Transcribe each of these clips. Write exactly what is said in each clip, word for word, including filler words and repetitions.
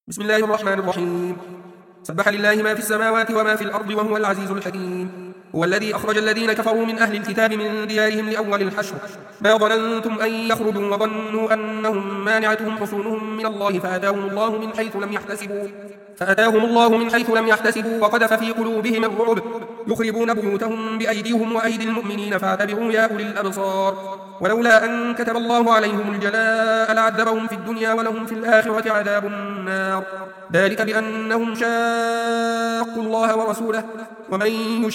بسم الله الرحمن الرحيم. سبح لله ما في السماوات وما في الأرض وهو العزيز الحكيم. هو الذي أخرج الذين كفروا من أهل الكتاب من ديارهم لأول الحشر ما ظننتم أن يخرجوا وظنوا أنهم مانعتهم حصونهم من الله فأتاهم الله من حيث لم يحتسبوا فأتاهم الله من حيث لم يحتسبوا وقذف في قلوبهم الرعب يخربون بيوتهم بأيديهم وأيدي المؤمنين فاعتبروا يا أولي الأبصار. ولولا أن كتب الله عليهم الجلاء لعذبهم في الدنيا ولهم في الآخرة عذاب النار ذلك بأنهم شاقوا الله ورسوله ومن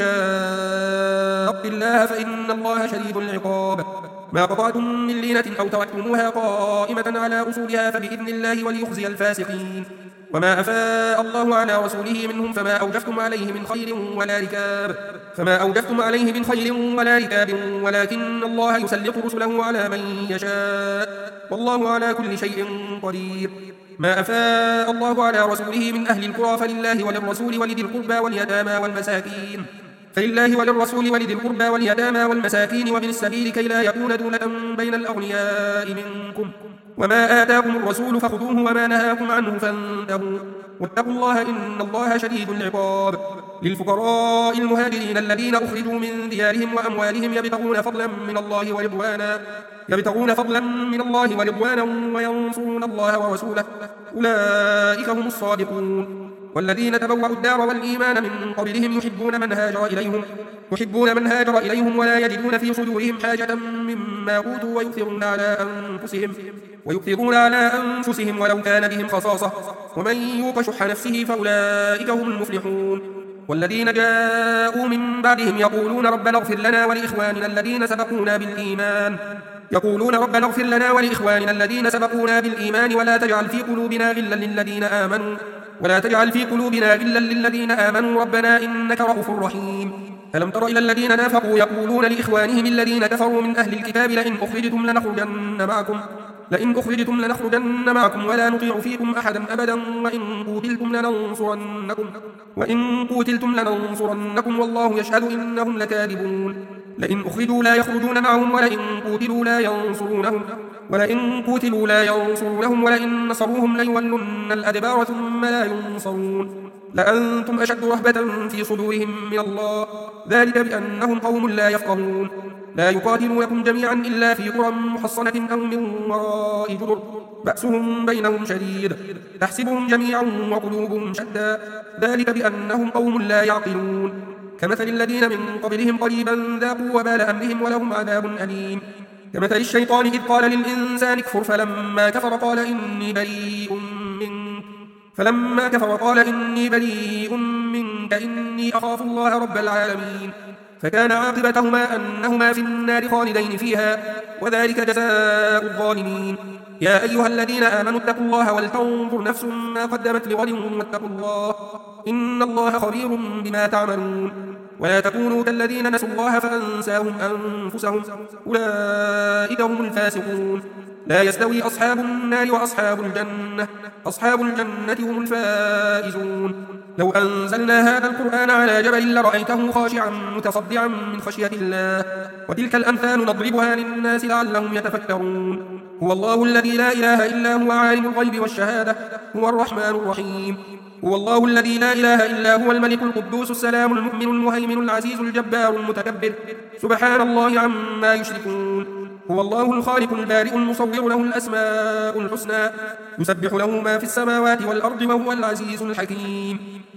يشاق الله فإن الله شديد العقاب. ما قطعتم من لينة أو تركتموها قائمة على أصولها فبإذن الله وليخزي الفاسقين. وما أفاء الله على رسوله منهم فما أوجفتم عليه من خير ولا ركاب فما أوجفتم عليه من خير ولا ركاب ولكن الله يسلط رسله على من يشاء والله على كل شيء قدير. ما أفاء الله على رسوله من أهل القرى فلله وللرسول ولذي القربى واليتامى والمساكين فلله وللرسول ولذي القربى واليتامى والمساكين وابن السبيل كي لا يكون دولة بين الأغنياء منكم وما آتاكم الرسول فخذوه وما نهاكم عنه فانتهوا واتقوا الله إن الله شديد العقاب. للفقراء المهاجرين الذين أخرجوا من ديارهم وأموالهم يبتغون فضلا من الله ورضوانا يبتغون فضلا من الله ورضوانا وينصرون الله ورسوله أولئك هم الصادقون. والذين تبوأوا الدار والإيمان من قبلهم يحبون من هاجر إليهم يحبون من هاجر إليهم ولا يجدون في صدورهم حاجة مما أوتوا ويؤثرون على أنفسهم ويؤثرون على أنفسهم ولو كان بهم خصاصة ومن يوق شح نفسه فأولئك هم المفلحون. والذين جاءوا من بعدهم يقولون ربنا اغفر لنا ولإخواننا الذين سبقونا بالإيمان يقولون ربنا اغفر لنا ولإخواننا الذين سبقونا بالإيمان ولا تجعل في قلوبنا غلا للذين آمنوا ولا تجعل في قلوبنا غلا للذين آمنوا ربنا إنك رؤوف رحيم. ألم تر إلى الذين نافقوا يقولون لإخوانهم الذين كفروا من أهل الكتاب لئن أخرجتم لنخرجن معكم لئن أخرجتم لنخرجن معكم ولا نطيع فيكم أحدا أبدا وإن قوتلتم لننصرنكم وإن قوتلتم لننصرنكم والله يشهد إنهم لكاذبون. لئن أخرجوا لا يخرجون معهم ولئن قوتلوا لا ينصرونهم ولئن قوتلوا لا ينصرونهم ولئن نصروهم ليولن الأدبار ثم لا ينصرون لأنتم أشد رهبة في صدورهم من الله ذلك بأنهم قوم لا يفقهون. لا يقاتلونكم جميعا إلا في قرى محصنة أو من وراء جدر بأسهم بينهم شديد تحسبهم جميعا وقلوبهم شتى ذلك بأنهم قوم لا يعقلون. كمثل الذين من قبلهم قريبا ذاقوا وبال أمرهم ولهم عذاب أليم. كمثل الشيطان إذ قال للإنسان اكفر فلما كفر قال إني بريء منك فلما كفر قال إني بريء منك إني أخاف الله رب العالمين فكان عاقبتهما أنهما في النار خالدين فيها وذلك جزاء الظالمين. يا أيها الذين آمنوا اتقوا الله ولتنظر نفس ما قدمت لغد واتقوا الله إن الله خبير بما تعملون. ولا تكونوا كالذين نسوا الله فأنساهم أنفسهم أولئك هم الفاسقون. لا يستوي أصحاب النار وأصحاب الجنة أصحاب الجنة هم الفائزون. لو أنزلنا هذا القرآن على جبل لرأيته خاشعا متصدعا من خشية الله وتلك الأمثال نضربها للناس لعلهم يتفكرون. هو الله الذي لا إله إلا هو عالم الغيب والشهادة هو الرحمن الرحيم. هو الله الذي لا إله إلا هو الملك القدوس السلام المؤمن المهيمن العزيز الجبار المتكبر سبحان الله عما يشركون. هو الله الخالق البارئ المصور له الأسماء الحسنى يسبح له ما في السماوات والأرض وهو العزيز الحكيم.